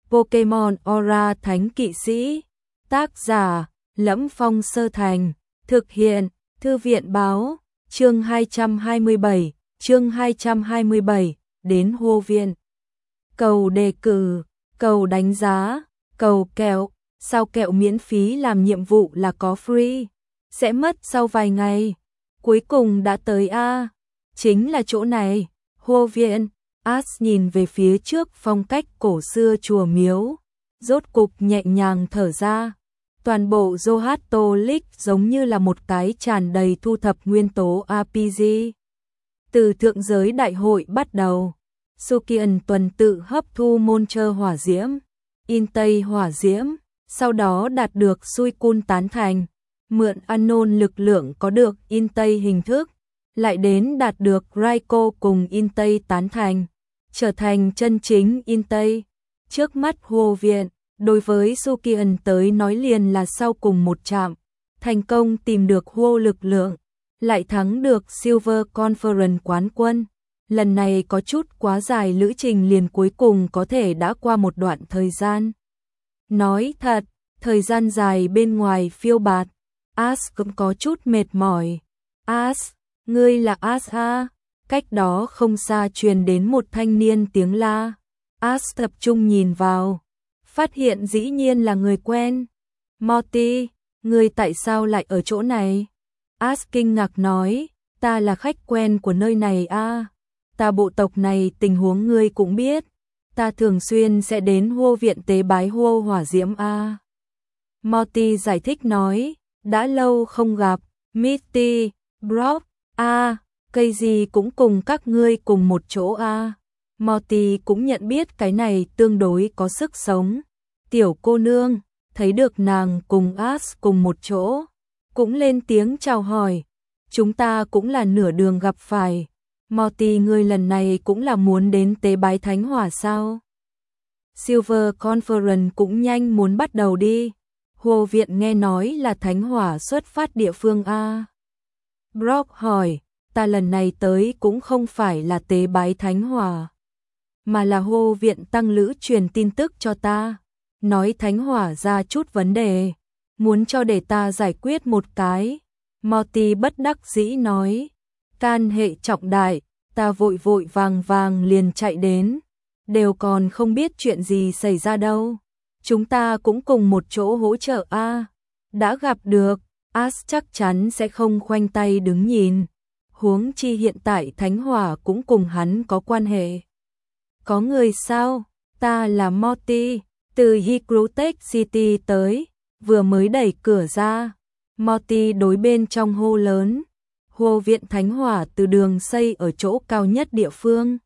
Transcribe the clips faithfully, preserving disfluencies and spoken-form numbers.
Pokemon Aura Thánh Kỵ Sĩ. Tác giả: Lẫm Phong Sơ Thành. Thực hiện: Thư viện báo. Chương hai trăm hai mươi bảy, chương hai trăm hai mươi bảy, đến Hô Viện. Cầu đề cử, cầu đánh giá, cầu kẹo, sao kẹo miễn phí làm nhiệm vụ là có free, sẽ mất sau vài ngày. Cuối cùng đã tới a, chính là chỗ này, Hô Viện. Ash nhìn về phía trước phong cách cổ xưa chùa miếu, rốt cục nhẹ nhàng thở ra. Toàn bộ Johto League giống như là một cái tràn đầy thu thập nguyên tố rờ pê giê. Từ thượng giới đại hội bắt đầu, Sukian tuần tự hấp thu môn trơ hỏa diễm, Intei hỏa diễm, sau đó đạt được Suicune tán thành, mượn Anon lực lượng có được Intei hình thức, lại đến đạt được Raikou cùng Intei tán thành, trở thành chân chính Intei. Trước mắt Hô Viện, đối với Sukian tới nói liền là sau cùng một trạm, thành công tìm được Hô lực lượng, lại thắng được Silver Conference quán quân. Lần này có chút quá dài lữ trình liền cuối cùng có thể đã qua một đoạn thời gian. Nói thật, thời gian dài bên ngoài phiêu bạt, Ash cũng có chút mệt mỏi. Ash, ngươi là Ash à? Cách đó không xa truyền đến một thanh niên tiếng la. Ash tập trung nhìn vào, phát hiện dĩ nhiên là người quen. Morty, ngươi tại sao lại ở chỗ này? Ash kinh ngạc nói, ta là khách quen của nơi này a. Ta bộ tộc này tình huống ngươi cũng biết, ta thường xuyên sẽ đến Hô Viện tế bái Hô hỏa diễm a. Morty giải thích nói, đã lâu không gặp, Misty, Brock, a, cây gì cũng cùng các ngươi cùng một chỗ a. Morty cũng nhận biết cái này tương đối có sức sống. Tiểu cô nương, thấy được nàng cùng Ash cùng một chỗ, cũng lên tiếng chào hỏi. Chúng ta cũng là nửa đường gặp phải. Morty, ngươi lần này cũng là muốn đến tế bái thánh hỏa sao? Silver Conference cũng nhanh muốn bắt đầu đi. Hô Viện nghe nói là thánh hỏa xuất phát địa phương a. Brock hỏi, ta lần này tới cũng không phải là tế bái thánh hỏa, mà là Hô Viện tăng lữ truyền tin tức cho ta, nói thánh hỏa ra chút vấn đề, muốn cho để ta giải quyết một cái. Morty bất đắc dĩ nói, can hệ trọng đại, ta vội vội vàng vàng liền chạy đến, đều còn không biết chuyện gì xảy ra đâu. Chúng ta cũng cùng một chỗ hỗ trợ a. Đã gặp được, Ash chắc chắn sẽ không khoanh tay đứng nhìn. Huống chi hiện tại thánh hỏa cũng cùng hắn có quan hệ. Có người sao? Ta là Morty, từ Hygrotech City tới, vừa mới đẩy cửa ra. Morty đối bên trong hô lớn. Hô Viện thánh hỏa từ đường xây ở chỗ cao nhất địa phương.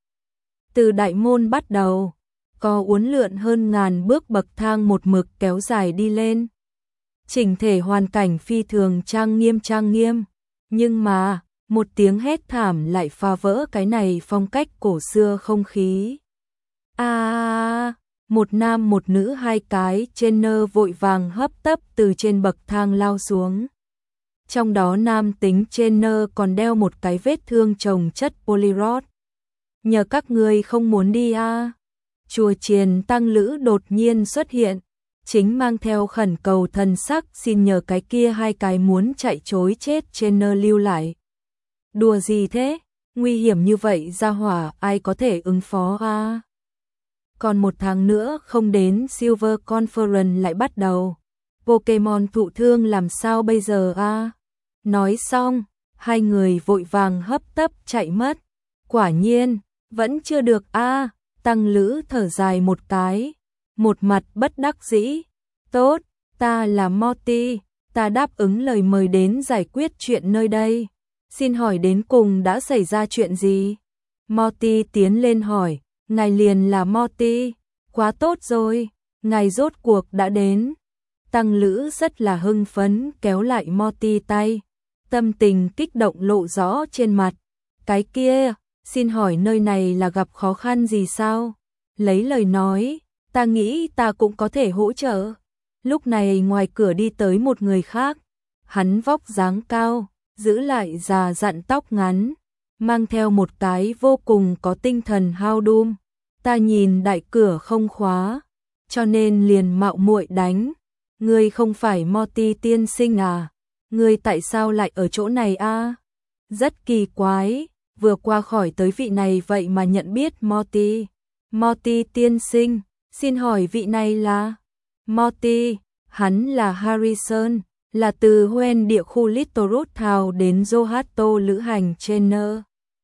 Từ đại môn bắt đầu, có uốn lượn hơn ngàn bước bậc thang một mực kéo dài đi lên. Chỉnh thể hoàn cảnh phi thường trang nghiêm trang nghiêm, nhưng mà, một tiếng hét thảm lại phá vỡ cái này phong cách cổ xưa không khí. A, à, một nam một nữ hai cái trainer vội vàng hấp tấp từ trên bậc thang lao xuống. Trong đó nam tính trainer còn đeo một cái vết thương chồng chất polyrod. Nhờ các ngươi không muốn đi a. À. Chùa chiền tăng lữ đột nhiên xuất hiện, chính mang theo khẩn cầu thần sắc xin nhờ cái kia hai cái muốn chạy chối chết trainer lưu lại. Đùa gì thế? Nguy hiểm như vậy ra hỏa ai có thể ứng phó a? À? Còn một tháng nữa không đến Silver Conference lại bắt đầu. Pokemon thụ thương làm sao bây giờ a? À? Nói xong, hai người vội vàng hấp tấp chạy mất. Quả nhiên, vẫn chưa được a. À? Tăng lữ thở dài một cái, một mặt bất đắc dĩ. Tốt, ta là Morty, ta đáp ứng lời mời đến giải quyết chuyện nơi đây. Xin hỏi đến cùng đã xảy ra chuyện gì? Morty tiến lên hỏi, ngài liền là Morty, quá tốt rồi, ngài rốt cuộc đã đến. Tăng lữ rất là hưng phấn kéo lại Morty tay, tâm tình kích động lộ rõ trên mặt. Cái kia, xin hỏi nơi này là gặp khó khăn gì sao? Lấy lời nói, ta nghĩ ta cũng có thể hỗ trợ. Lúc này ngoài cửa đi tới một người khác, hắn vóc dáng cao, giữ lại già dặn tóc ngắn, mang theo một cái vô cùng có tinh thần hao đum. Ta nhìn đại cửa không khóa, cho nên liền mạo muội đánh. Ngươi không phải Morty tiên sinh à? Ngươi tại sao lại ở chỗ này a? Rất kỳ quái, vừa qua khỏi tới vị này vậy mà nhận biết Morty. Morty tiên sinh, xin hỏi vị này là? Morty, hắn là Harrison, là từ Hoenn địa khu Little Root Town đến Johto lữ hành Trainer.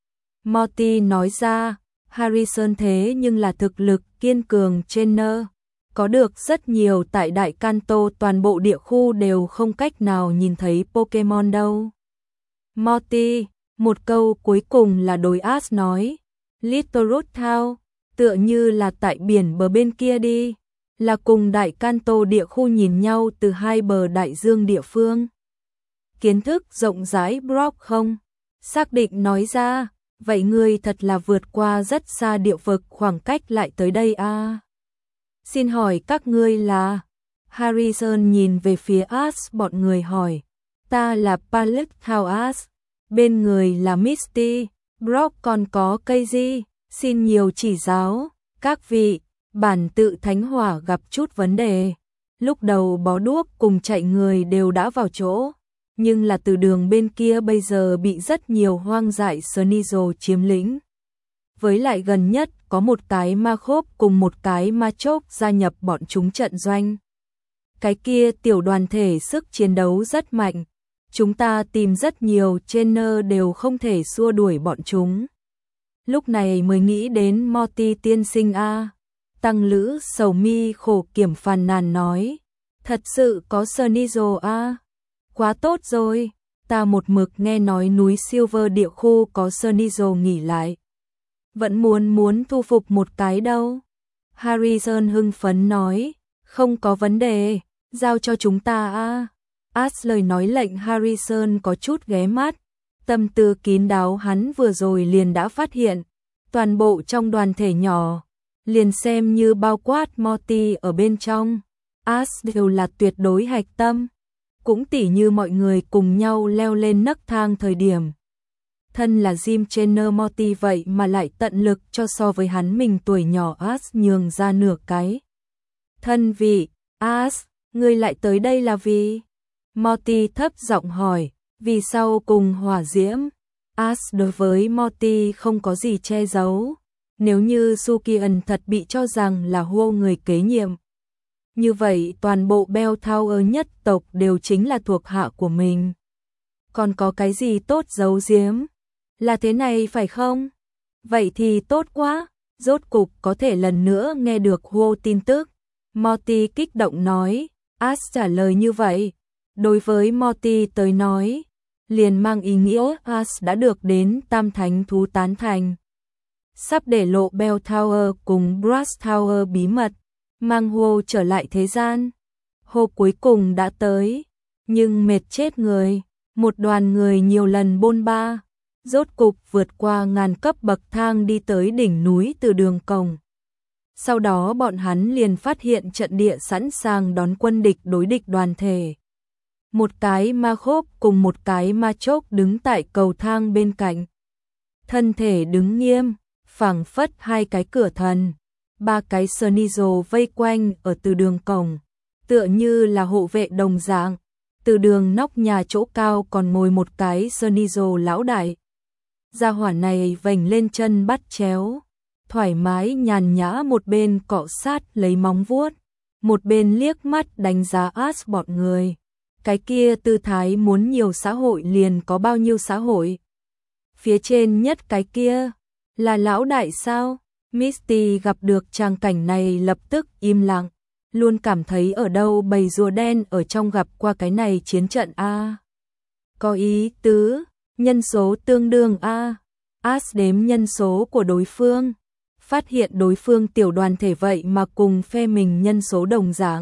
Morty nói ra, Harrison thế nhưng là thực lực kiên cường Trainer. Có được rất nhiều tại Đại Kanto, toàn bộ địa khu đều không cách nào nhìn thấy Pokemon đâu. Morty, một câu cuối cùng là đối Ash nói. Little Root Town, tựa như là tại biển bờ bên kia đi, là cùng Đại Kanto địa khu nhìn nhau từ hai bờ đại dương địa phương. Kiến thức rộng rãi Brock không? Xác định nói ra, vậy ngươi thật là vượt qua rất xa địa vực khoảng cách lại tới đây a. À? Xin hỏi các ngươi là? Harrison nhìn về phía Ash bọn người hỏi. Ta là Pallet Thao Ash, bên người là Misty, Brock còn có cây gì? Xin nhiều chỉ giáo, các vị, bản tự thánh hỏa gặp chút vấn đề. Lúc đầu bó đuốc cùng chạy người đều đã vào chỗ, nhưng là từ đường bên kia bây giờ bị rất nhiều hoang dại Sneasel chiếm lĩnh. Với lại gần nhất có một cái ma khốp cùng một cái ma chốc gia nhập bọn chúng trận doanh. Cái kia tiểu đoàn thể sức chiến đấu rất mạnh, chúng ta tìm rất nhiều trainer đều không thể xua đuổi bọn chúng. Lúc này mới nghĩ đến Morty tiên sinh a. Tăng lữ sầu mi khổ kiểm phàn nàn nói. Thật sự có Sneasel a. Quá tốt rồi, ta một mực nghe nói núi Silver địa khu có Sneasel nghỉ lại. Vẫn muốn muốn thu phục một cái đâu. Harrison hưng phấn nói. Không có vấn đề, giao cho chúng ta a. Ash lời nói lệnh Harrison có chút ghé mắt. Tâm tư kín đáo hắn vừa rồi liền đã phát hiện. Toàn bộ trong đoàn thể nhỏ, liền xem như bao quát Morty ở bên trong, Ash đều là tuyệt đối hạch tâm. Cũng tỉ như mọi người cùng nhau leo lên nấc thang thời điểm. Thân là gym trainer Morty vậy mà lại tận lực cho so với hắn mình tuổi nhỏ Ash nhường ra nửa cái. Thân vị, Ash, ngươi lại tới đây là vì? Morty thấp giọng hỏi, vì sau cùng hỏa diễm. Ash đối với Morty không có gì che giấu. Nếu như Sukian thật bị cho rằng là Huo người kế nhiệm, như vậy toàn bộ Bell Tower nhất tộc đều chính là thuộc hạ của mình. Còn có cái gì tốt giấu giếm? Là thế này phải không? Vậy thì tốt quá, rốt cục có thể lần nữa nghe được Huo tin tức. Morty kích động nói, Ash trả lời như vậy. Đối với Morty tới nói, liền mang ý nghĩa Ash đã được đến Tam Thánh Thú tán thành. Sắp để lộ Bell Tower cùng Brass Tower bí mật, mang Huo trở lại thế gian. Huo cuối cùng đã tới, nhưng mệt chết người, một đoàn người nhiều lần bôn ba, rốt cục vượt qua ngàn cấp bậc thang đi tới đỉnh núi từ đường cổng. Sau đó bọn hắn liền phát hiện trận địa sẵn sàng đón quân địch đối địch đoàn thể. Một cái ma khốp cùng một cái ma chốc đứng tại cầu thang bên cạnh. Thân thể đứng nghiêm, phảng phất hai cái cửa thần. Ba cái Sneasel vây quanh ở từ đường cổng, tựa như là hộ vệ đồng dạng. Từ đường nóc nhà chỗ cao còn ngồi một cái Sneasel lão đại. Gia hỏa này vành lên chân bắt chéo, thoải mái nhàn nhã một bên cọ sát lấy móng vuốt, một bên liếc mắt đánh giá Ash bọn người. Cái kia tư thái muốn nhiều xã hội liền có bao nhiêu xã hội. Phía trên nhất cái kia, là lão đại sao? Misty gặp được tràng cảnh này lập tức im lặng, luôn cảm thấy ở đâu bầy rùa đen ở trong gặp qua cái này chiến trận a. Có ý tứ, nhân số tương đương a. Ash đếm nhân số của đối phương, phát hiện đối phương tiểu đoàn thể vậy mà cùng phe mình nhân số đồng dạng.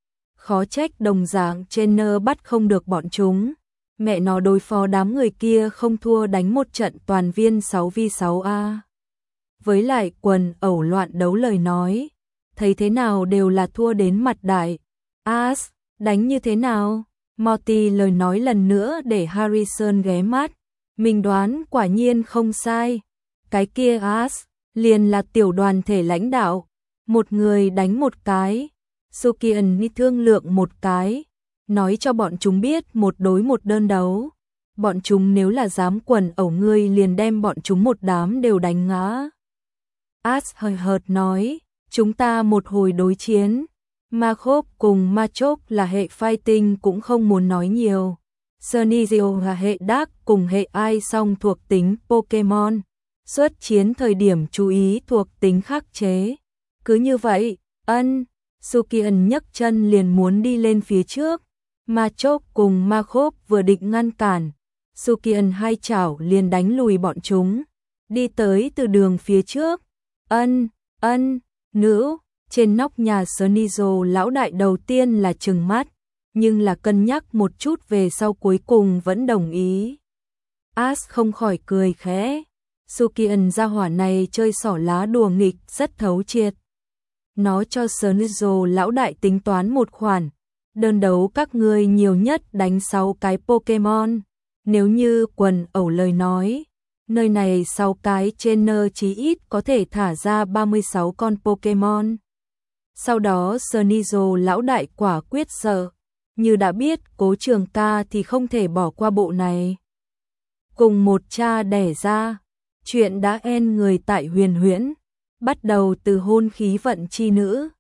Khó trách đồng dạng trainer bắt không được bọn chúng. Mẹ nó đối phó đám người kia không thua đánh một trận toàn viên sáu vi sáu a. Với lại quần ẩu loạn đấu lời nói, thấy thế nào đều là thua đến mặt đại. Ash, đánh như thế nào? Morty lời nói lần nữa để Harrison ghé mắt. Mình đoán quả nhiên không sai. Cái kia Ash, liền là tiểu đoàn thể lãnh đạo. một người đánh một cái. Sukian đi thương lượng một cái, nói cho bọn chúng biết một đối một đơn đấu. Bọn chúng nếu là dám quần ẩu ngươi liền đem bọn chúng một đám đều đánh ngã. Ash hơi hợt nói, chúng ta một hồi đối chiến. Markov cùng Machop là hệ fighting cũng không muốn nói nhiều. Sunizio là hệ Dark cùng hệ Ai song thuộc tính Pokemon. Xuất chiến thời điểm chú ý thuộc tính khắc chế. Cứ như vậy, ân, Sukian nhấc chân liền muốn đi lên phía trước. Machop cùng Markov vừa định ngăn cản. Sukian hai chảo liền đánh lùi bọn chúng. Đi tới từ đường phía trước. Ân, ân, nữ. Trên nóc nhà Sunizio lão đại đầu tiên là trừng mắt, nhưng là cân nhắc một chút về sau cuối cùng vẫn đồng ý. Ash không khỏi cười khẽ. Sukian gia hỏa này chơi xỏ lá đùa nghịch rất thấu triệt. Nó cho Sunizio lão đại tính toán một khoản. Đơn đấu các ngươi nhiều nhất đánh sáu cái Pokemon. Nếu như quần ẩu lời nói, nơi này sáu cái trainer chí ít có thể thả ra ba mươi sáu con Pokemon. Sau đó Sunizio lão đại quả quyết sợ, như đã biết Cố Trường Ca thì không thể bỏ qua bộ này. Cùng một cha đẻ ra, chuyện đã en người tại Huyền Huyễn, bắt đầu từ hôn khí vận chi nữ.